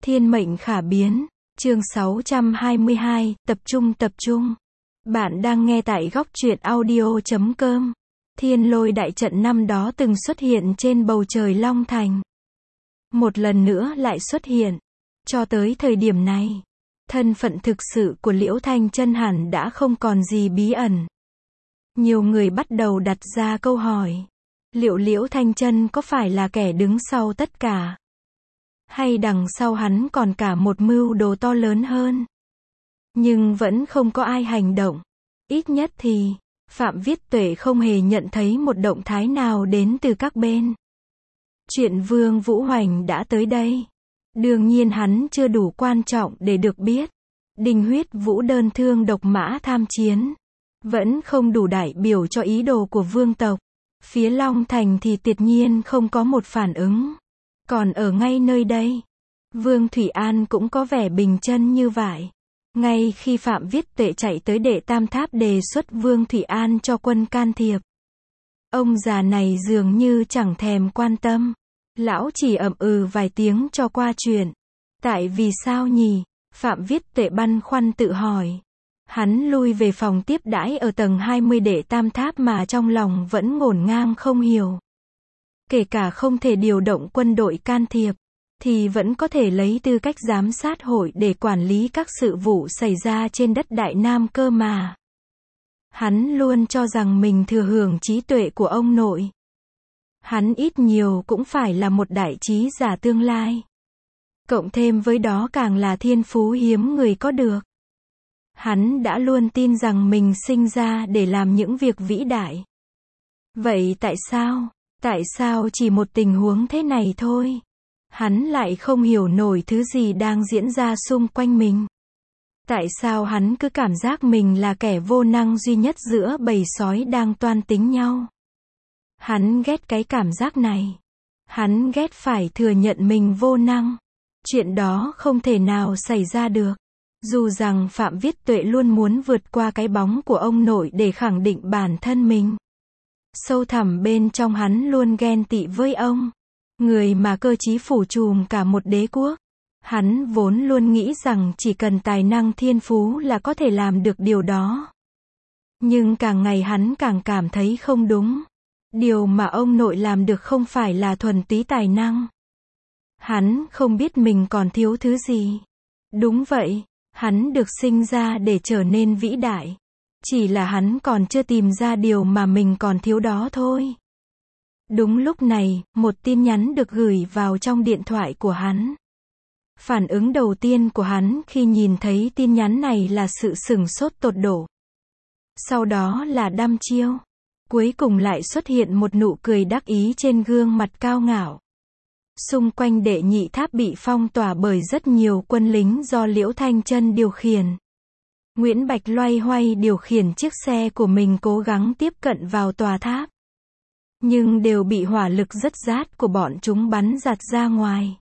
Thiên mệnh khả biến. Chương 622, tập trung. Bạn đang nghe tại góc truyện audio.com. Thiên lôi đại trận năm đó từng xuất hiện trên bầu trời Long Thành. Một lần nữa lại xuất hiện. Cho tới thời điểm này, thân phận thực sự của Liễu Thanh Chân hẳn đã không còn gì bí ẩn. Nhiều người bắt đầu đặt ra câu hỏi. Liệu Liễu Thanh Chân có phải là kẻ đứng sau tất cả? Hay đằng sau hắn còn cả một mưu đồ to lớn hơn? Nhưng vẫn không có ai hành động. Ít nhất thì, Phạm Viết Tuệ không hề nhận thấy một động thái nào đến từ các bên. Chuyện Vương Vũ Hoành đã tới đây. Đương nhiên hắn chưa đủ quan trọng để được biết. Đình Huyết Vũ đơn thương độc mã tham chiến. Vẫn không đủ đại biểu cho ý đồ của vương tộc. Phía Long Thành thì tuyệt nhiên không có một phản ứng. Còn ở ngay nơi đây, Vương Thủy An cũng có vẻ bình chân như vậy. Ngay khi Phạm Viết Tuệ chạy tới Đệ Tam Tháp đề xuất Vương Thủy An cho quân can thiệp, ông già này dường như chẳng thèm quan tâm. Lão chỉ ậm ừ vài tiếng cho qua chuyện. Tại vì sao nhỉ? Phạm Viết Tuệ băn khoăn tự hỏi. Hắn lui về phòng tiếp đãi ở tầng 20 Đệ Tam Tháp mà trong lòng vẫn ngổn ngang không hiểu. Kể cả không thể điều động quân đội can thiệp, thì vẫn có thể lấy tư cách giám sát hội để quản lý các sự vụ xảy ra trên đất Đại Nam cơ mà. Hắn luôn cho rằng mình thừa hưởng trí tuệ của ông nội. Hắn ít nhiều cũng phải là một đại trí giả tương lai. Cộng thêm với đó càng là thiên phú hiếm người có được. Hắn đã luôn tin rằng mình sinh ra để làm những việc vĩ đại. Vậy tại sao? Tại sao chỉ một tình huống thế này thôi? Hắn lại không hiểu nổi thứ gì đang diễn ra xung quanh mình. Tại sao hắn cứ cảm giác mình là kẻ vô năng duy nhất giữa bầy sói đang toan tính nhau? Hắn ghét cái cảm giác này. Hắn ghét phải thừa nhận mình vô năng. Chuyện đó không thể nào xảy ra được. Dù rằng Phạm Viết Tuệ luôn muốn vượt qua cái bóng của ông nội để khẳng định bản thân mình. Sâu thẳm bên trong hắn luôn ghen tị với ông. Người mà cơ chí phủ trùm cả một đế quốc. Hắn vốn luôn nghĩ rằng chỉ cần tài năng thiên phú là có thể làm được điều đó. Nhưng càng ngày hắn càng cảm thấy không đúng. Điều mà ông nội làm được không phải là thuần túy tài năng. Hắn không biết mình còn thiếu thứ gì. Đúng vậy, hắn được sinh ra để trở nên vĩ đại. Chỉ là hắn còn chưa tìm ra điều mà mình còn thiếu đó thôi. Đúng lúc này, một tin nhắn được gửi vào trong điện thoại của hắn. Phản ứng đầu tiên của hắn khi nhìn thấy tin nhắn này là sự sửng sốt tột độ. Sau đó là đăm chiêu. Cuối cùng lại xuất hiện một nụ cười đắc ý trên gương mặt cao ngạo. Xung quanh Đệ Nhị Tháp bị phong tỏa bởi rất nhiều quân lính do Liễu Thanh Chân điều khiển. Nguyễn Bạch loay hoay điều khiển chiếc xe của mình cố gắng tiếp cận vào tòa tháp. Nhưng đều bị hỏa lực rất rát của bọn chúng bắn giạt ra ngoài.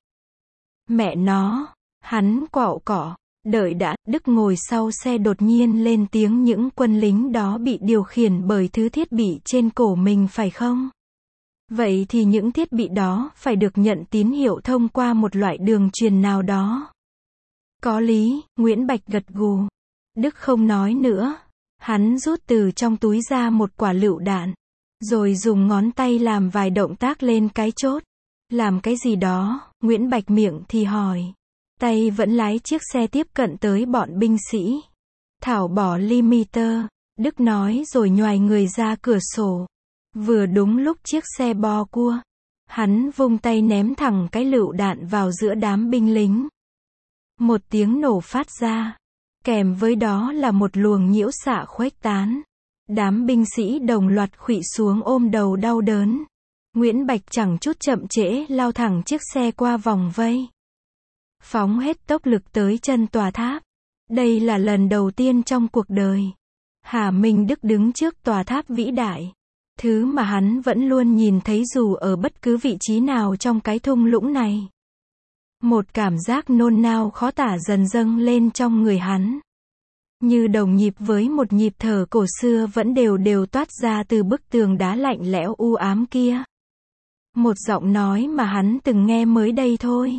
Mẹ nó, hắn quạo cọ, đợi đã, Đức ngồi sau xe đột nhiên lên tiếng những quân lính đó bị điều khiển bởi thứ thiết bị trên cổ mình phải không? Vậy thì những thiết bị đó phải được nhận tín hiệu thông qua một loại đường truyền nào đó. Có lý, Nguyễn Bạch gật gù. Đức không nói nữa. Hắn rút từ trong túi ra một quả lựu đạn. Rồi dùng ngón tay làm vài động tác lên cái chốt. Làm cái gì đó, Nguyễn Bạch miệng thì hỏi. Tay vẫn lái chiếc xe tiếp cận tới bọn binh sĩ. Thảo bỏ limiter, Đức nói rồi nhoài người ra cửa sổ. Vừa đúng lúc chiếc xe bo cua. Hắn vung tay ném thẳng cái lựu đạn vào giữa đám binh lính. Một tiếng nổ phát ra. Kèm với đó là một luồng nhiễu xạ khuếch tán. Đám binh sĩ đồng loạt khuỵu xuống ôm đầu đau đớn. Nguyễn Bạch chẳng chút chậm trễ lao thẳng chiếc xe qua vòng vây. Phóng hết tốc lực tới chân tòa tháp. Đây là lần đầu tiên trong cuộc đời Hà Minh Đức đứng trước tòa tháp vĩ đại. Thứ mà hắn vẫn luôn nhìn thấy dù ở bất cứ vị trí nào trong cái thung lũng này. Một cảm giác nôn nao khó tả dần dâng lên trong người hắn. Như đồng nhịp với một nhịp thở cổ xưa vẫn đều toát ra từ bức tường đá lạnh lẽo u ám kia. Một giọng nói mà hắn từng nghe mới đây thôi.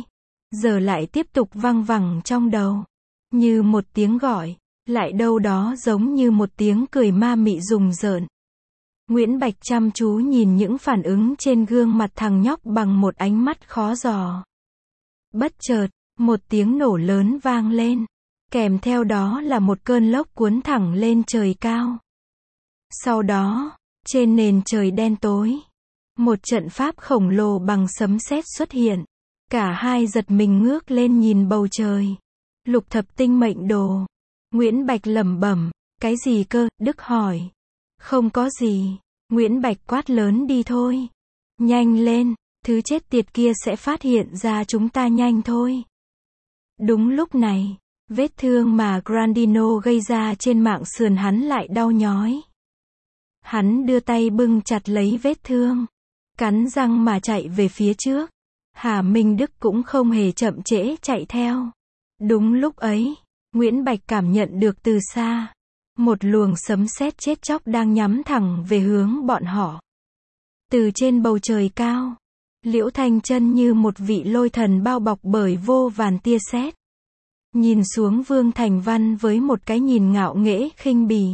giờ lại tiếp tục văng vẳng trong đầu. Như một tiếng gọi, lại đâu đó giống như một tiếng cười ma mị rùng rợn. Nguyễn Bạch chăm chú nhìn những phản ứng trên gương mặt thằng nhóc bằng một ánh mắt khó dò. Bất chợt, một tiếng nổ lớn vang lên. Kèm theo đó là một cơn lốc cuốn thẳng lên trời cao. Sau đó, trên nền trời đen tối, một trận pháp khổng lồ bằng sấm sét xuất hiện. Cả hai giật mình ngước lên nhìn bầu trời. Lục thập tinh mệnh đồ. Nguyễn Bạch lẩm bẩm, cái gì cơ? Đức hỏi. Không có gì. Nguyễn Bạch quát lớn, đi thôi. Nhanh lên, thứ chết tiệt kia sẽ phát hiện ra chúng ta nhanh thôi. Đúng lúc này, vết thương mà Grandino gây ra trên mạng sườn hắn lại đau nhói. Hắn đưa tay bưng chặt lấy vết thương, cắn răng mà chạy về phía trước. Hà Minh Đức cũng không hề chậm trễ chạy theo. Đúng lúc ấy, Nguyễn Bạch cảm nhận được từ xa, một luồng sấm sét chết chóc đang nhắm thẳng về hướng bọn họ. Từ trên bầu trời cao, Liễu Thanh Chân như một vị lôi thần bao bọc bởi vô vàn tia sét. Nhìn xuống Vương Thành Văn với một cái nhìn ngạo nghễ khinh bỉ.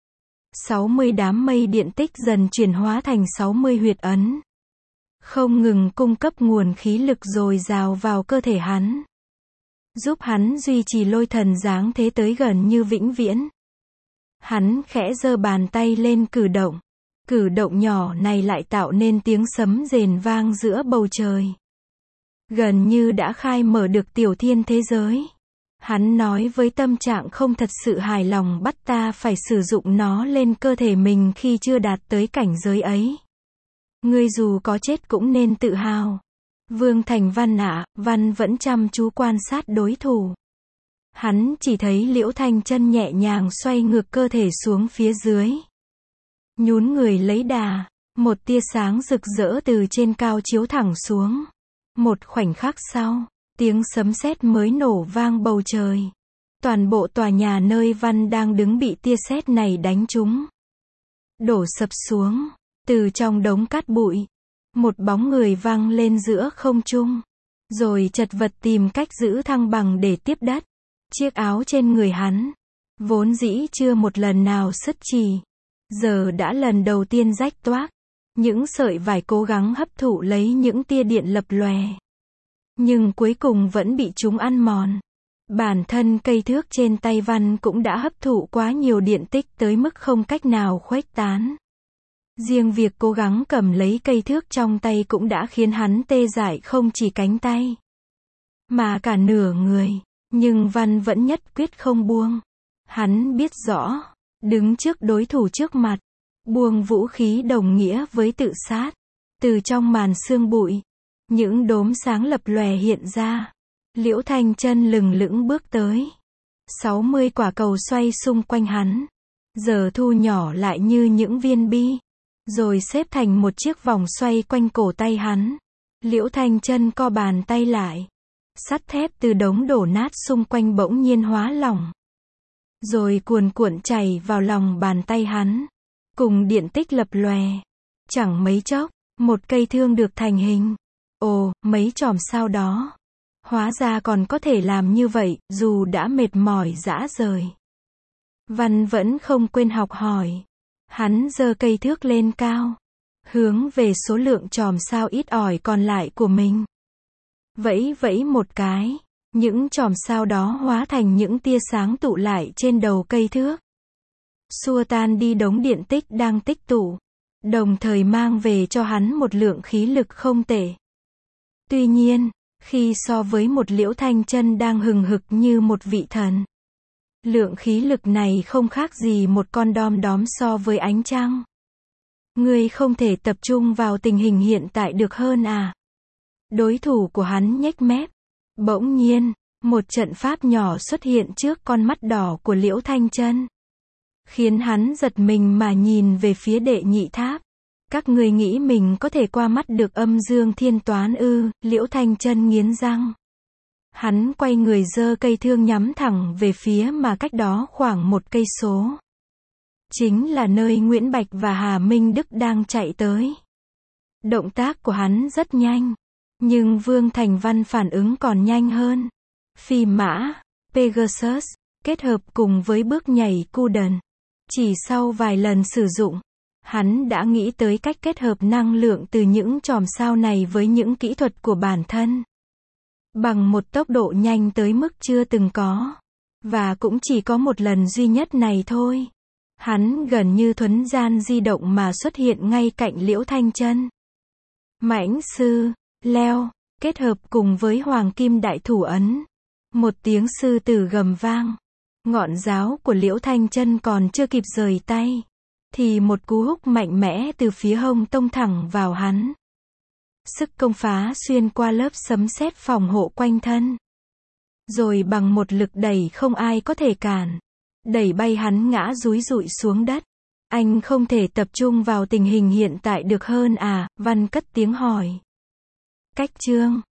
60 đám mây điện tích dần chuyển hóa thành 60 huyệt ấn. Không ngừng cung cấp nguồn khí lực dồi dào vào cơ thể hắn. Giúp hắn duy trì lôi thần dáng thế tới gần như vĩnh viễn. Hắn khẽ giơ bàn tay lên cử động. Cử động nhỏ này lại tạo nên tiếng sấm rền vang giữa bầu trời. Gần như đã khai mở được tiểu thiên thế giới. Hắn nói với tâm trạng không thật sự hài lòng, bắt ta phải sử dụng nó lên cơ thể mình khi chưa đạt tới cảnh giới ấy. Ngươi dù có chết cũng nên tự hào. Vương Thành Văn ạ, Văn vẫn chăm chú quan sát đối thủ. Hắn chỉ thấy Liễu Thanh Chân nhẹ nhàng xoay ngược cơ thể xuống phía dưới. Nhún người lấy đà, một tia sáng rực rỡ từ trên cao chiếu thẳng xuống. Một khoảnh khắc sau, tiếng sấm sét mới nổ vang bầu trời. Toàn bộ tòa nhà nơi Văn đang đứng bị tia sét này đánh trúng. Đổ sập xuống, từ trong đống cát bụi. Một bóng người văng lên giữa không trung. Rồi chật vật tìm cách giữ thăng bằng để tiếp đất. Chiếc áo trên người hắn, vốn dĩ chưa một lần nào xất chì, giờ đã lần đầu tiên rách toác. Những sợi vải cố gắng hấp thụ lấy những tia điện lập lòe. Nhưng cuối cùng vẫn bị chúng ăn mòn. Bản thân cây thước trên tay Văn cũng đã hấp thụ quá nhiều điện tích tới mức không cách nào khuếch tán. Riêng việc cố gắng cầm lấy cây thước trong tay cũng đã khiến hắn tê dại không chỉ cánh tay, mà cả nửa người. Nhưng Văn vẫn nhất quyết không buông. Hắn biết rõ, đứng trước đối thủ trước mặt, buông vũ khí đồng nghĩa với tự sát. Từ trong màn sương bụi, những đốm sáng lập lòe hiện ra. Liễu Thanh Chân lừng lững bước tới. 60 quả cầu xoay xung quanh hắn, giờ thu nhỏ lại như những viên bi, rồi xếp thành một chiếc vòng xoay quanh cổ tay hắn. Liễu Thanh Chân co bàn tay lại. Sắt thép từ đống đổ nát xung quanh bỗng nhiên hóa lỏng, rồi cuồn cuộn chảy vào lòng bàn tay hắn, cùng điện tích lập lòe. Chẳng mấy chốc, một cây thương được thành hình. Ồ, mấy chòm sao đó. Hóa ra còn có thể làm như vậy, dù đã mệt mỏi rã rời. Văn vẫn không quên học hỏi. Hắn giơ cây thước lên cao, hướng về số lượng chòm sao ít ỏi còn lại của mình. Vẫy vẫy một cái, những chòm sao đó hóa thành những tia sáng tụ lại trên đầu cây thước. Xua tan đi đống điện tích đang tích tụ, đồng thời mang về cho hắn một lượng khí lực không tệ. Tuy nhiên, khi so với một Liễu Thanh Chân đang hừng hực như một vị thần, lượng khí lực này không khác gì một con đom đóm so với ánh trăng. Ngươi không thể tập trung vào tình hình hiện tại được hơn à? Đối thủ của hắn nhếch mép. Bỗng nhiên, một trận pháp nhỏ xuất hiện trước con mắt đỏ của Liễu Thanh Chân, khiến hắn giật mình mà nhìn về phía đệ nhị tháp. Các ngươi nghĩ mình có thể qua mắt được âm dương thiên toán ư? Liễu Thanh Chân nghiến răng. Hắn quay người giơ cây thương nhắm thẳng về phía mà cách đó khoảng 1 cây số. Chính là nơi Nguyễn Bạch và Hà Minh Đức đang chạy tới. Động tác của hắn rất nhanh. Nhưng Vương Thành Văn phản ứng còn nhanh hơn. Phi mã, Pegasus, kết hợp cùng với bước nhảy Cuden. Chỉ sau vài lần sử dụng, hắn đã nghĩ tới cách kết hợp năng lượng từ những chòm sao này với những kỹ thuật của bản thân. Bằng một tốc độ nhanh tới mức chưa từng có. Và cũng chỉ có một lần duy nhất này thôi. Hắn gần như thuấn gian di động mà xuất hiện ngay cạnh Liễu Thanh Chân. Mãnh sư, leo, kết hợp cùng với Hoàng Kim Đại Thủ Ấn. Một tiếng sư tử gầm vang. Ngọn giáo của Liễu Thanh Chân còn chưa kịp rời tay, thì một cú húc mạnh mẽ từ phía hông tông thẳng vào hắn. Sức công phá xuyên qua lớp sấm sét phòng hộ quanh thân. Rồi bằng một lực đẩy không ai có thể cản, đẩy bay hắn ngã dúi dụi xuống đất. Anh không thể tập trung vào tình hình hiện tại được hơn à? Văn cất tiếng hỏi. Cách chương